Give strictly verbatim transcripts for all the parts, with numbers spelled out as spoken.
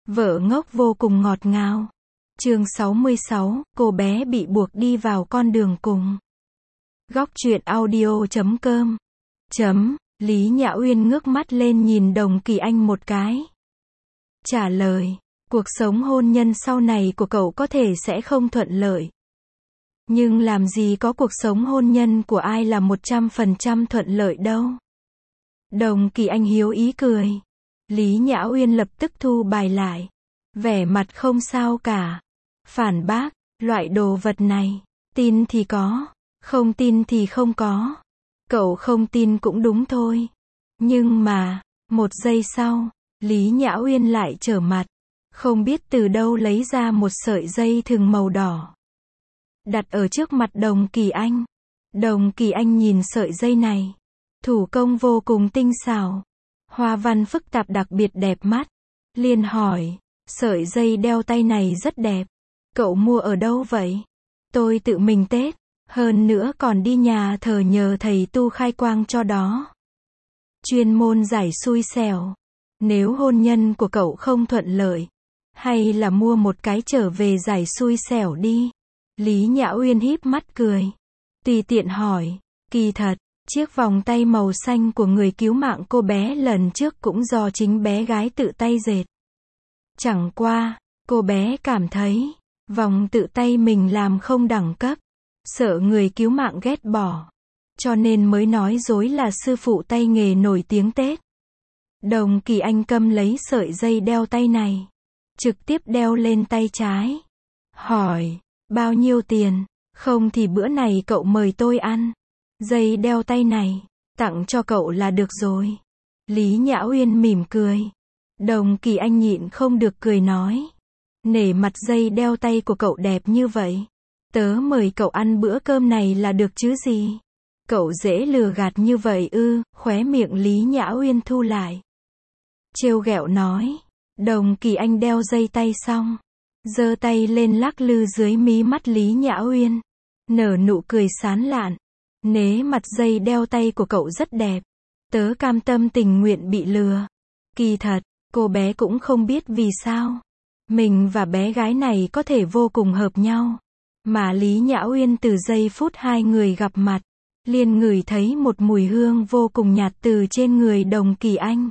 Vợ ngốc vô cùng ngọt ngào. Chương sáu mươi sáu, cô bé bị buộc đi vào con đường cùng. Góc truyện audio chấm com. Chấm, Lý Nhã Uyên ngước mắt lên nhìn Đồng Kỳ Anh một cái. Trả lời, cuộc sống hôn nhân sau này của cậu có thể sẽ không thuận lợi. Nhưng làm gì có cuộc sống hôn nhân của ai là một trăm phần trăm thuận lợi đâu. Đồng Kỳ Anh hiếu ý cười. Lý Nhã Uyên lập tức thu bài lại. Vẻ mặt không sao cả. Phản bác, loại đồ vật này, tin thì có, không tin thì không có. Cậu không tin cũng đúng thôi. Nhưng mà, một giây sau, Lý Nhã Uyên lại trở mặt. Không biết từ đâu lấy ra một sợi dây thừng màu đỏ. Đặt ở trước mặt Đồng Kỳ Anh. Đồng Kỳ Anh nhìn sợi dây này. Thủ công vô cùng tinh xảo. Hoa văn phức tạp đặc biệt đẹp mắt. Liền hỏi, sợi dây đeo tay này rất đẹp. Cậu mua ở đâu vậy? Tôi tự mình tết. Hơn nữa còn đi nhà thờ nhờ thầy tu khai quang cho đó. Chuyên môn giải xui xẻo. Nếu hôn nhân của cậu không thuận lợi, hay là mua một cái trở về giải xui xẻo đi. Lý Nhã Uyên híp mắt cười. Tùy tiện hỏi, kỳ thật, chiếc vòng tay màu xanh của người cứu mạng cô bé lần trước cũng do chính bé gái tự tay dệt. Chẳng qua, cô bé cảm thấy, vòng tự tay mình làm không đẳng cấp, sợ người cứu mạng ghét bỏ. Cho nên mới nói dối là sư phụ tay nghề nổi tiếng Tết. Đồng Kỳ Anh câm lấy sợi dây đeo tay này. Trực tiếp đeo lên tay trái. Hỏi, bao nhiêu tiền? Không thì bữa này cậu mời tôi ăn. Dây đeo tay này, tặng cho cậu là được rồi. Lý Nhã Uyên mỉm cười. Đồng Kỳ Anh nhịn không được cười nói. Nể mặt dây đeo tay của cậu đẹp như vậy. Tớ mời cậu ăn bữa cơm này là được chứ gì. Cậu dễ lừa gạt như vậy ư, khóe miệng Lý Nhã Uyên thu lại. Trêu ghẹo nói. Đồng Kỳ Anh đeo dây tay xong. Giơ tay lên lắc lư dưới mí mắt Lý Nhã Uyên. Nở nụ cười sán lạn. Nế mặt dây đeo tay của cậu rất đẹp. Tớ cam tâm tình nguyện bị lừa. Kỳ thật, cô bé cũng không biết vì sao. Mình và bé gái này có thể vô cùng hợp nhau. Mà Lý Nhã Uyên từ giây phút hai người gặp mặt, liền ngửi thấy một mùi hương vô cùng nhạt từ trên người Đồng Kỳ Anh.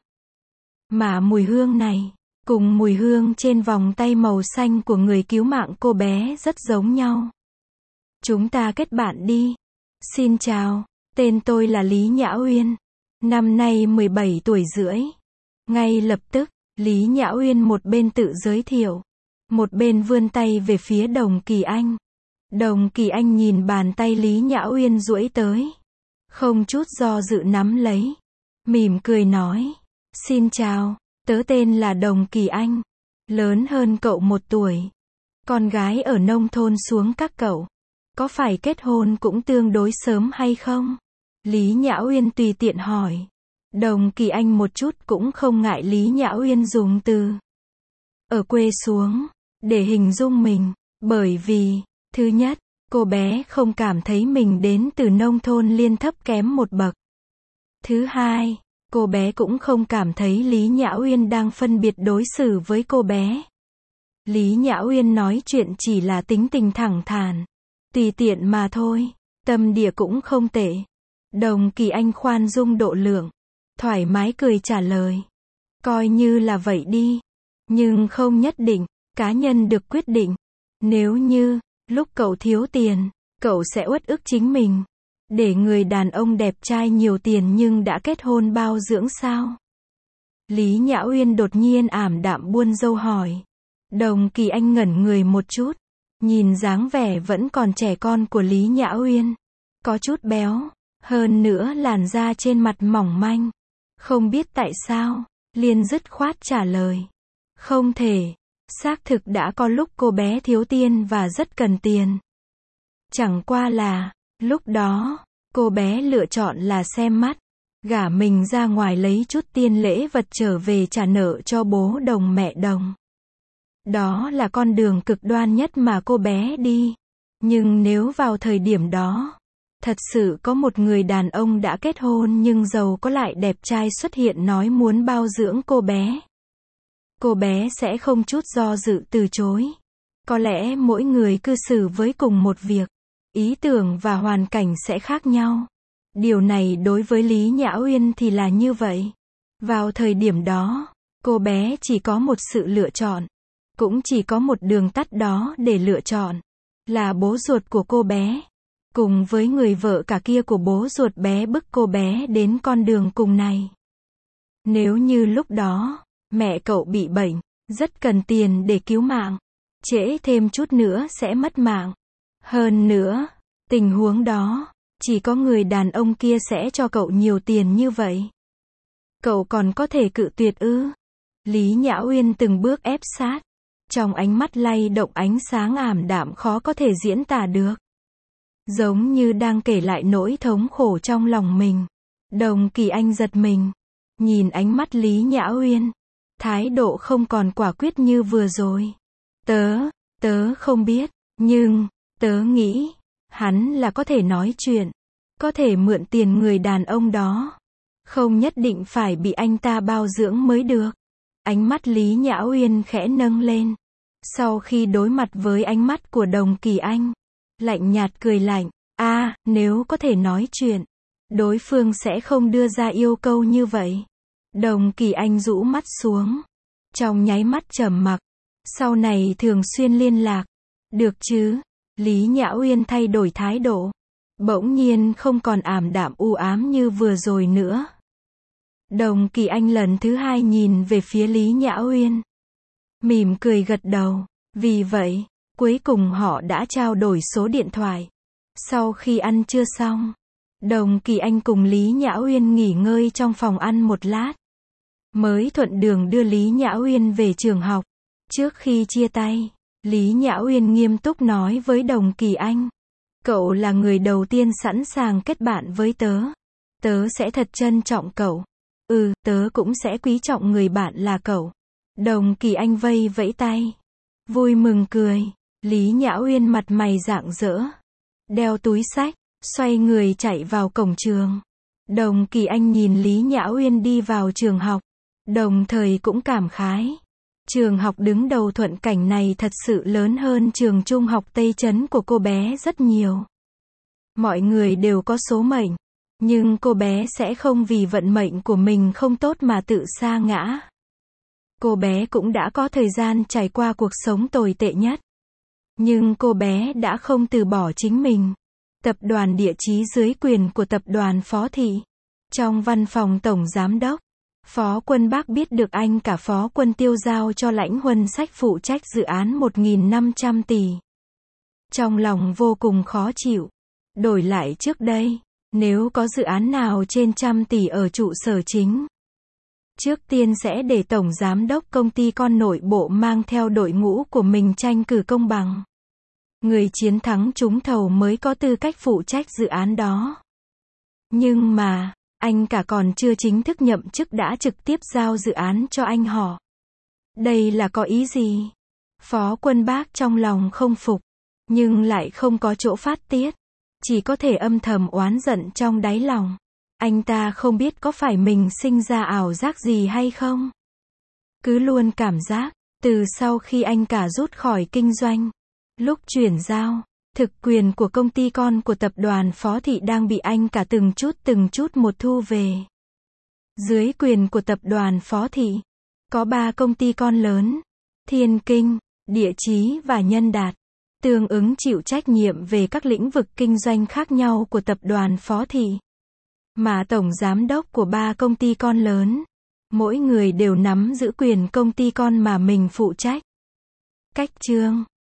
Mà mùi hương này, cùng mùi hương trên vòng tay màu xanh của người cứu mạng cô bé rất giống nhau. Chúng ta kết bạn đi. Xin chào, tên tôi là Lý Nhã Uyên. Năm nay mười bảy tuổi rưỡi. Ngay lập tức, Lý Nhã Uyên một bên tự giới thiệu, một bên vươn tay về phía Đồng Kỳ Anh. Đồng Kỳ Anh nhìn bàn tay Lý Nhã Uyên duỗi tới. Không chút do dự nắm lấy. Mỉm cười nói. Xin chào, tớ tên là Đồng Kỳ Anh. Lớn hơn cậu một tuổi. Con gái ở nông thôn xuống các cậu. Có phải kết hôn cũng tương đối sớm hay không? Lý Nhã Uyên tùy tiện hỏi. Đồng Kỳ Anh một chút cũng không ngại Lý Nhã Uyên dùng từ ở quê xuống để hình dung mình. Bởi vì, thứ nhất, cô bé không cảm thấy mình đến từ nông thôn liên thấp kém một bậc. Thứ hai, cô bé cũng không cảm thấy Lý Nhã Uyên đang phân biệt đối xử với cô bé. Lý Nhã Uyên nói chuyện chỉ là tính tình thẳng thắn, tùy tiện mà thôi, tâm địa cũng không tệ. Đồng Kỳ Anh khoan dung độ lượng, thoải mái cười trả lời. Coi như là vậy đi. Nhưng không nhất định, cá nhân được quyết định. Nếu như, lúc cậu thiếu tiền, cậu sẽ uất ức chính mình. Để người đàn ông đẹp trai nhiều tiền nhưng đã kết hôn bao dưỡng sao? Lý Nhã Uyên đột nhiên ảm đạm buôn râu hỏi. Đồng Kỳ Anh ngẩn người một chút. Nhìn dáng vẻ vẫn còn trẻ con của Lý Nhã Uyên. Có chút béo. Hơn nữa làn da trên mặt mỏng manh. Không biết tại sao, liền dứt khoát trả lời. Không thể. Xác thực đã có lúc cô bé thiếu tiền và rất cần tiền. Chẳng qua là, lúc đó, cô bé lựa chọn là xem mắt. Gả mình ra ngoài lấy chút tiền lễ vật trở về trả nợ cho bố Đồng mẹ Đồng. Đó là con đường cực đoan nhất mà cô bé đi. Nhưng nếu vào thời điểm đó, thật sự có một người đàn ông đã kết hôn nhưng giàu có lại đẹp trai xuất hiện nói muốn bao dưỡng cô bé. cô bé sẽ không chút do dự từ chối. Có lẽ mỗi người cư xử với cùng một việc, ý tưởng và hoàn cảnh sẽ khác nhau. Điều này đối với Lý Nhã Uyên thì là như vậy. Vào thời điểm đó, cô bé chỉ có một sự lựa chọn. Cũng chỉ có một đường tắt đó để lựa chọn. Là bố ruột của cô bé. Cùng với người vợ cả kia của bố ruột bé bức cô bé đến con đường cùng này. Nếu như lúc đó, mẹ cậu bị bệnh, rất cần tiền để cứu mạng. Trễ thêm chút nữa sẽ mất mạng. Hơn nữa, tình huống đó, chỉ có người đàn ông kia sẽ cho cậu nhiều tiền như vậy. Cậu còn có thể cự tuyệt ư? Lý Nhã Uyên từng bước ép sát. Trong ánh mắt lay động ánh sáng ảm đạm khó có thể diễn tả được. Giống như đang kể lại nỗi thống khổ trong lòng mình. Đồng Kỳ Anh giật mình. Nhìn ánh mắt Lý Nhã Uyên. Thái độ không còn quả quyết như vừa rồi. Tớ, tớ không biết. Nhưng, tớ nghĩ, hắn là có thể nói chuyện. Có thể mượn tiền người đàn ông đó. Không nhất định phải bị anh ta bao dưỡng mới được. Ánh mắt Lý Nhã Uyên khẽ nâng lên. Sau khi đối mặt với ánh mắt của Đồng Kỳ Anh, lạnh nhạt cười lạnh. A, à, nếu có thể nói chuyện, đối phương sẽ không đưa ra yêu cầu như vậy. Đồng Kỳ Anh rũ mắt xuống. Trong nháy mắt trầm mặc. Sau này thường xuyên liên lạc. Được chứ? Lý Nhã Uyên thay đổi thái độ. Bỗng nhiên không còn ảm đạm u ám như vừa rồi nữa. Đồng Kỳ Anh lần thứ hai nhìn về phía Lý Nhã Uyên. Mỉm cười gật đầu. Vì vậy, cuối cùng họ đã trao đổi số điện thoại. Sau khi ăn trưa xong, Đồng Kỳ Anh cùng Lý Nhã Uyên nghỉ ngơi trong phòng ăn một lát. Mới thuận đường đưa Lý Nhã Uyên về trường học. Trước khi chia tay, Lý Nhã Uyên nghiêm túc nói với Đồng Kỳ Anh. Cậu là người đầu tiên sẵn sàng kết bạn với tớ. Tớ sẽ thật trân trọng cậu. Ừ, tớ cũng sẽ quý trọng người bạn là cậu. Đồng Kỳ Anh vây vẫy tay. Vui mừng cười. Lý Nhã Uyên mặt mày rạng rỡ. Đeo túi xách, xoay người chạy vào cổng trường. Đồng Kỳ Anh nhìn Lý Nhã Uyên đi vào trường học. Đồng thời cũng cảm khái. Trường học đứng đầu Thuận Cảnh này thật sự lớn hơn trường trung học Tây Trấn của cô bé rất nhiều. Mọi người đều có số mệnh. Nhưng cô bé sẽ không vì vận mệnh của mình không tốt mà tự sa ngã. Cô bé cũng đã có thời gian trải qua cuộc sống tồi tệ nhất. Nhưng cô bé đã không từ bỏ chính mình. Tập đoàn địa chí dưới quyền của tập đoàn Phó Thị. Trong văn phòng tổng giám đốc, Phó Quân Bác biết được anh cả Phó Quân Tiêu giao cho Lãnh Huân Sách phụ trách dự án một nghìn năm trăm tỷ. Trong lòng vô cùng khó chịu. Đổi lại trước đây, nếu có dự án nào trên trăm tỷ ở trụ sở chính, trước tiên sẽ để tổng giám đốc công ty con nội bộ mang theo đội ngũ của mình tranh cử công bằng. Người chiến thắng trúng thầu mới có tư cách phụ trách dự án đó. Nhưng mà, anh cả còn chưa chính thức nhậm chức đã trực tiếp giao dự án cho anh họ. Đây là có ý gì? Phó Quân Bác trong lòng không phục, nhưng lại không có chỗ phát tiết. Chỉ có thể âm thầm oán giận trong đáy lòng. Anh ta không biết có phải mình sinh ra ảo giác gì hay không. Cứ luôn cảm giác, từ sau khi anh cả rút khỏi kinh doanh, lúc chuyển giao, thực quyền của công ty con của tập đoàn Phó Thị đang bị anh cả từng chút từng chút một thu về. Dưới quyền của tập đoàn Phó Thị, có ba công ty con lớn, Thiên Kinh, Địa Chí và Nhân Đạt, tương ứng chịu trách nhiệm về các lĩnh vực kinh doanh khác nhau của tập đoàn Phó Thị. Mà tổng giám đốc của ba công ty con lớn, mỗi người đều nắm giữ quyền công ty con mà mình phụ trách. Cách chương